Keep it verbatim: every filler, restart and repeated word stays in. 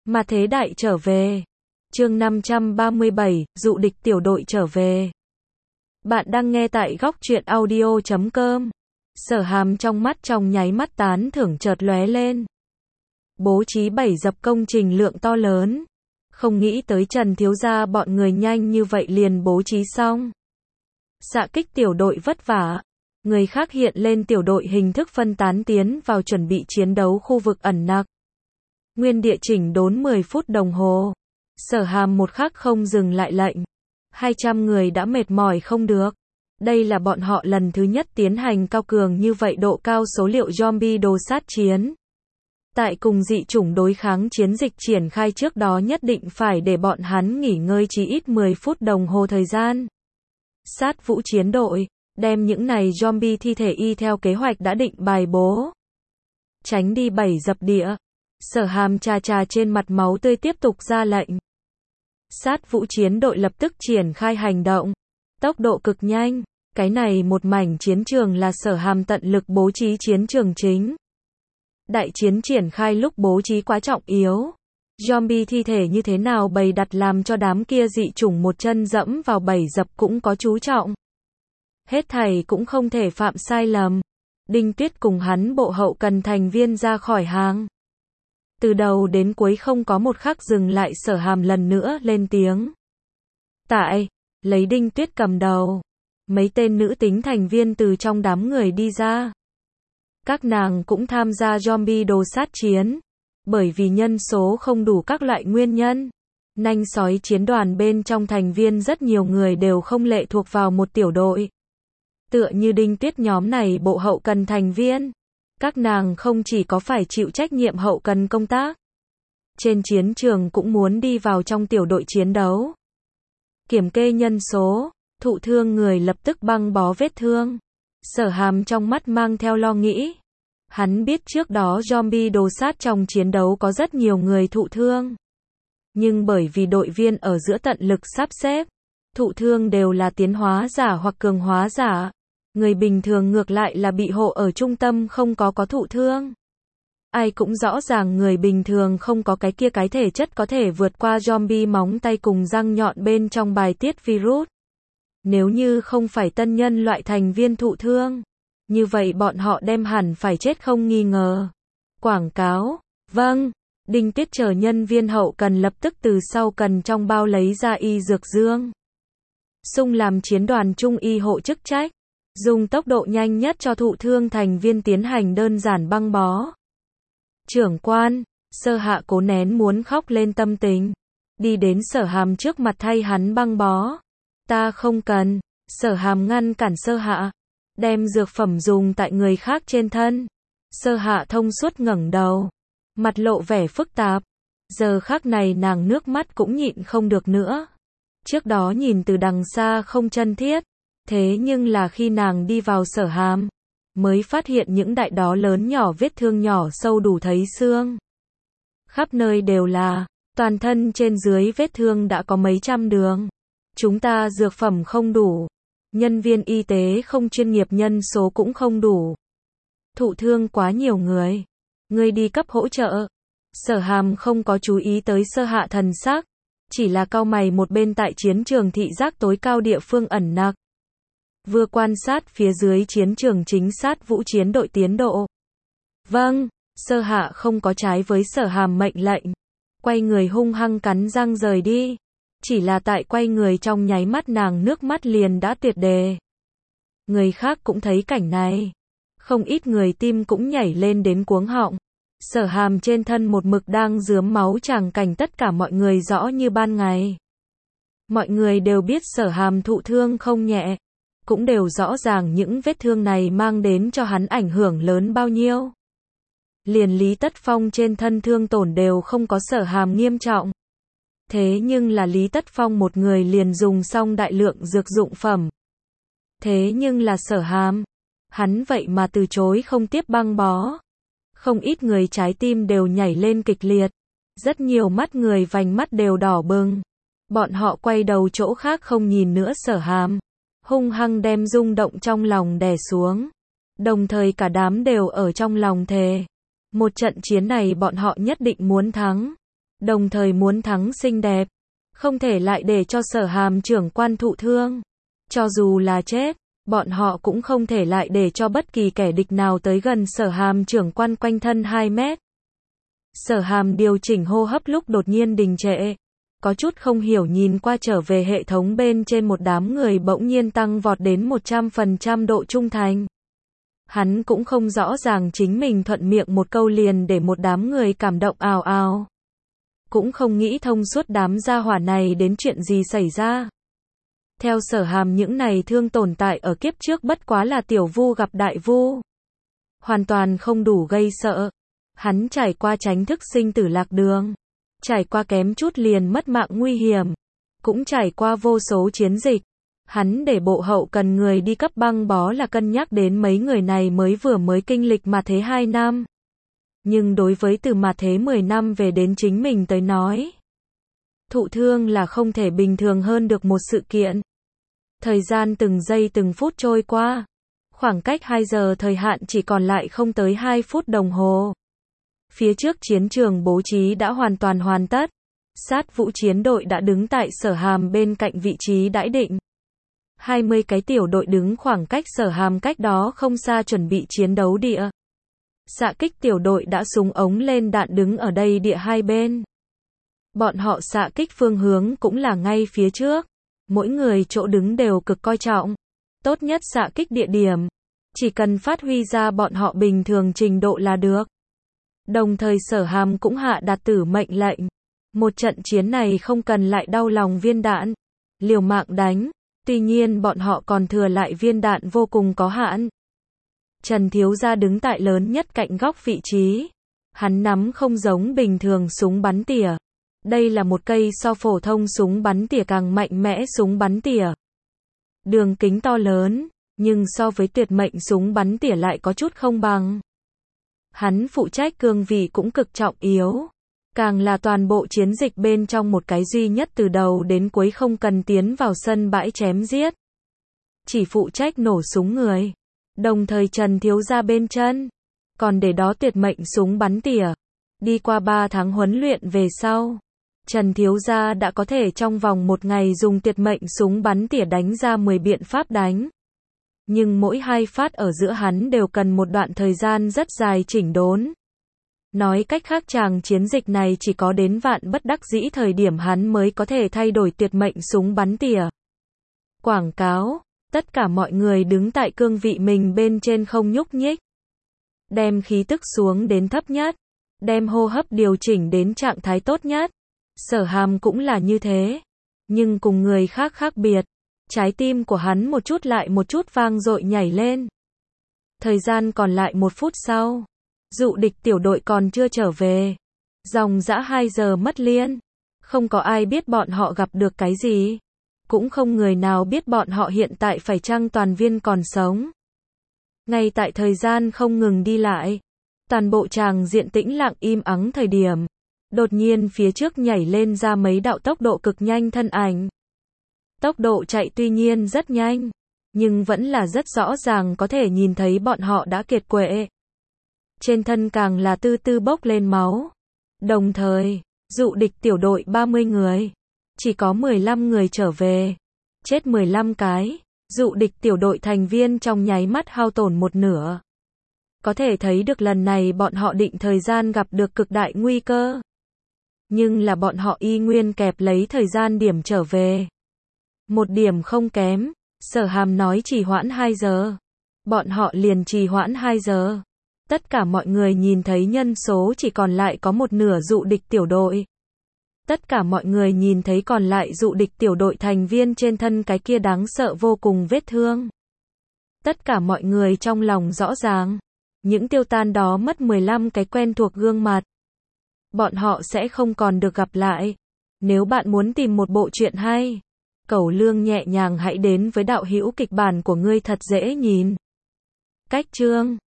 Mà thế đại trở về. Chương năm trăm ba mươi bảy, dụ địch tiểu đội trở về. Bạn đang nghe tại góc truyện audio chấm com. Sở Hàm trong mắt trong nháy mắt tán thưởng chợt lóe lên. Bố trí bảy dập công trình lượng to lớn. Không nghĩ tới Trần thiếu gia bọn người nhanh như vậy liền bố trí xong. Xạ kích tiểu đội vất vả. Người khác hiện lên tiểu đội hình thức phân tán tiến vào chuẩn bị chiến đấu khu vực ẩn nặc. Nguyên địa chỉnh đốn mười phút đồng hồ. Sở Hàm một khắc không dừng lại lệnh. hai trăm người đã mệt mỏi không được. Đây là bọn họ lần thứ nhất tiến hành cao cường như vậy độ cao số liệu zombie đồ sát chiến. Tại cùng dị chủng đối kháng chiến dịch triển khai trước đó nhất định phải để bọn hắn nghỉ ngơi chí ít mười phút đồng hồ thời gian. Sát vũ chiến đội, đem những này zombie thi thể y theo kế hoạch đã định bài bố. Tránh đi bảy dập địa. Sở Hàm trà trà trên mặt máu tươi tiếp tục ra lệnh. Sát vũ chiến đội lập tức triển khai hành động. Tốc độ cực nhanh. Cái này một mảnh chiến trường là Sở Hàm tận lực bố trí chiến trường chính. Đại chiến triển khai lúc bố trí quá trọng yếu. Zombie thi thể như thế nào bày đặt làm cho đám kia dị chủng một chân dẫm vào bảy dập cũng có chú trọng. Hết thảy cũng không thể phạm sai lầm. Đinh Tuyết cùng hắn bộ hậu cần thành viên ra khỏi hàng. Từ đầu đến cuối không có một khắc dừng lại. Sở Hàm lần nữa lên tiếng. Tại, lấy Đinh Tuyết cầm đầu. Mấy tên nữ tính thành viên từ trong đám người đi ra. Các nàng cũng tham gia zombie đồ sát chiến. Bởi vì nhân số không đủ các loại nguyên nhân. Nanh sói chiến đoàn bên trong thành viên rất nhiều người đều không lệ thuộc vào một tiểu đội. Tựa như Đinh Tuyết nhóm này bộ hậu cần thành viên. Các nàng không chỉ có phải chịu trách nhiệm hậu cần công tác. Trên chiến trường cũng muốn đi vào trong tiểu đội chiến đấu. Kiểm kê nhân số, thụ thương người lập tức băng bó vết thương. Sở Hàm trong mắt mang theo lo nghĩ. Hắn biết trước đó zombie đồ sát trong chiến đấu có rất nhiều người thụ thương. Nhưng bởi vì đội viên ở giữa tận lực sắp xếp, thụ thương đều là tiến hóa giả hoặc cường hóa giả. Người bình thường ngược lại là bị hộ ở trung tâm không có có thụ thương. Ai cũng rõ ràng người bình thường không có cái kia cái thể chất có thể vượt qua zombie móng tay cùng răng nhọn bên trong bài tiết virus. Nếu như không phải tân nhân loại thành viên thụ thương, như vậy bọn họ đem hẳn phải chết không nghi ngờ. Quảng cáo, vâng, Đinh Tuyết chờ nhân viên hậu cần lập tức từ sau cần trong bao lấy ra y dược dương. Xung làm chiến đoàn trung y hộ chức trách, dùng tốc độ nhanh nhất cho thụ thương thành viên tiến hành đơn giản băng bó. Trưởng quan, Sơ Hạ cố nén muốn khóc lên tâm tình, đi đến Sở Hàm trước mặt thay hắn băng bó. Ta không cần. Sở Hàm ngăn cản Sơ Hạ, đem dược phẩm dùng tại người khác trên thân. Sơ Hạ thông suốt ngẩng đầu, mặt lộ vẻ phức tạp. Giờ khắc này nàng nước mắt cũng nhịn không được nữa. Trước đó nhìn từ đằng xa không chân thiết, thế nhưng là khi nàng đi vào Sở Hàm, mới phát hiện những đại đó lớn nhỏ vết thương nhỏ sâu đủ thấy xương. Khắp nơi đều là, toàn thân trên dưới vết thương đã có mấy trăm đường. Chúng ta dược phẩm không đủ, nhân viên y tế không chuyên nghiệp, nhân số cũng không đủ. Thụ thương quá nhiều người, người đi cấp hỗ trợ. Sở Hàm không có chú ý tới Sơ Hạ thần sắc, chỉ là cau mày một bên tại chiến trường thị giác tối cao địa phương ẩn nặc. Vừa quan sát phía dưới chiến trường chính sát vũ chiến đội tiến độ. Vâng, Sơ Hạ không có trái với Sở Hàm mệnh lệnh. Quay người hung hăng cắn răng rời đi. Chỉ là tại quay người trong nháy mắt nàng nước mắt liền đã tuyệt đề. Người khác cũng thấy cảnh này. Không ít người tim cũng nhảy lên đến cuống họng. Sở Hàm trên thân một mực đang rướm máu tràng cảnh tất cả mọi người rõ như ban ngày. Mọi người đều biết Sở Hàm thụ thương không nhẹ. Cũng đều rõ ràng những vết thương này mang đến cho hắn ảnh hưởng lớn bao nhiêu. Liền Lý Tất Phong trên thân thương tổn đều không có Sở Hàm nghiêm trọng. Thế nhưng là Lý Tất Phong một người liền dùng xong đại lượng dược dụng phẩm. Thế nhưng là Sở Hàm, hắn vậy mà từ chối không tiếp băng bó. Không ít người trái tim đều nhảy lên kịch liệt. Rất nhiều mắt người vành mắt đều đỏ bừng. Bọn họ quay đầu chỗ khác không nhìn nữa Sở Hàm. Hung hăng đem rung động trong lòng đè xuống. Đồng thời cả đám đều ở trong lòng thề. Một trận chiến này bọn họ nhất định muốn thắng. đồng thời muốn thắng xinh đẹp. Không thể lại để cho Sở Hàm trưởng quan thụ thương. Cho dù là chết, bọn họ cũng không thể lại để cho bất kỳ kẻ địch nào tới gần Sở Hàm trưởng quan quanh thân hai mét. Sở Hàm điều chỉnh hô hấp lúc đột nhiên đình trệ. Có chút không hiểu nhìn qua trở về hệ thống bên trên một đám người bỗng nhiên tăng vọt đến một trăm phần trăm độ trung thành. Hắn cũng không rõ ràng chính mình thuận miệng một câu liền để một đám người cảm động ào ào. Cũng không nghĩ thông suốt đám gia hỏa này đến chuyện gì xảy ra. Theo Sở Hàm những này thương tồn tại ở kiếp trước bất quá là tiểu vu gặp đại vu. Hoàn toàn không đủ gây sợ. Hắn trải qua tránh thức sinh tử lạc đường. Trải qua kém chút liền mất mạng nguy hiểm. Cũng trải qua vô số chiến dịch. Hắn để bộ hậu cần người đi cấp băng bó là cân nhắc đến mấy người này mới vừa mới kinh lịch mà thế hai năm. Nhưng đối với từ mà thế mười năm về đến chính mình tới nói. Thụ thương là không thể bình thường hơn được một sự kiện. Thời gian từng giây từng phút trôi qua. Khoảng cách hai giờ thời hạn chỉ còn lại không tới hai phút đồng hồ. Phía trước chiến trường bố trí đã hoàn toàn hoàn tất. Sát vũ chiến đội đã đứng tại Sở Hàm bên cạnh vị trí đãi định. hai mươi cái tiểu đội đứng khoảng cách Sở Hàm cách đó không xa chuẩn bị chiến đấu địa. Xạ kích tiểu đội đã súng ống lên đạn đứng ở đây địa hai bên. Bọn họ xạ kích phương hướng cũng là ngay phía trước. Mỗi người chỗ đứng đều cực coi trọng. Tốt nhất xạ kích địa điểm. Chỉ cần phát huy ra bọn họ bình thường trình độ là được. Đồng thời Sở Hàm cũng hạ đạt tử mệnh lệnh. Một trận chiến này không cần lại đau lòng viên đạn. Liều mạng đánh. Tuy nhiên bọn họ còn thừa lại viên đạn vô cùng có hạn. Trần Thiếu Gia đứng tại lớn nhất cạnh góc vị trí. Hắn nắm không giống bình thường súng bắn tỉa. Đây là một cây so phổ thông súng bắn tỉa càng mạnh mẽ súng bắn tỉa. Đường kính to lớn, nhưng so với tuyệt mệnh súng bắn tỉa lại có chút không bằng. Hắn phụ trách cương vị cũng cực trọng yếu. Càng là toàn bộ chiến dịch bên trong một cái duy nhất từ đầu đến cuối không cần tiến vào sân bãi chém giết. Chỉ phụ trách nổ súng người. Đồng thời Trần Thiếu Gia bên chân. Còn để đó tuyệt mệnh súng bắn tỉa. Đi qua ba tháng huấn luyện về sau. Trần Thiếu Gia đã có thể trong vòng một ngày dùng tuyệt mệnh súng bắn tỉa đánh ra mười biện pháp đánh. Nhưng mỗi hai phát ở giữa hắn đều cần một đoạn thời gian rất dài chỉnh đốn. Nói cách khác chàng chiến dịch này chỉ có đến vạn bất đắc dĩ thời điểm hắn mới có thể thay đổi tuyệt mệnh súng bắn tỉa. Quảng cáo, tất cả mọi người đứng tại cương vị mình bên trên không nhúc nhích. Đem khí tức xuống đến thấp nhất. Đem hô hấp điều chỉnh đến trạng thái tốt nhất. Sở Hàm cũng là như thế. Nhưng cùng người khác khác biệt. Trái tim của hắn một chút lại một chút vang dội nhảy lên. Thời gian còn lại một phút sau. Dụ địch tiểu đội còn chưa trở về. Dòng dã hai giờ mất liên. Không có ai biết bọn họ gặp được cái gì. Cũng không người nào biết bọn họ hiện tại phải chăng toàn viên còn sống. Ngay tại thời gian không ngừng đi lại. Toàn bộ tràng diện tĩnh lặng im ắng thời điểm. Đột nhiên phía trước nhảy lên ra mấy đạo tốc độ cực nhanh thân ảnh. Tốc độ chạy tuy nhiên rất nhanh. Nhưng vẫn là rất rõ ràng có thể nhìn thấy bọn họ đã kiệt quệ. Trên thân càng là tư tư bốc lên máu. Đồng thời, dụ địch tiểu đội ba mươi người. Chỉ có mười lăm người trở về. Chết mười lăm cái. Dụ địch tiểu đội thành viên trong nháy mắt hao tổn một nửa. Có thể thấy được lần này bọn họ định thời gian gặp được cực đại nguy cơ. Nhưng là bọn họ y nguyên kẹp lấy thời gian điểm trở về. Một điểm không kém. Sở Hàm nói trì hoãn hai giờ. Bọn họ liền trì hoãn hai giờ. Tất cả mọi người nhìn thấy nhân số chỉ còn lại có một nửa dụ địch tiểu đội. Tất cả mọi người nhìn thấy còn lại dụ địch tiểu đội thành viên trên thân cái kia đáng sợ vô cùng vết thương. Tất cả mọi người trong lòng rõ ràng. Những tiêu tan đó mất mười lăm cái quen thuộc gương mặt. Bọn họ sẽ không còn được gặp lại. Nếu bạn muốn tìm một bộ truyện hay, Cẩu Lương nhẹ nhàng hãy đến với đạo hữu kịch bản của ngươi thật dễ nhìn. Cách chương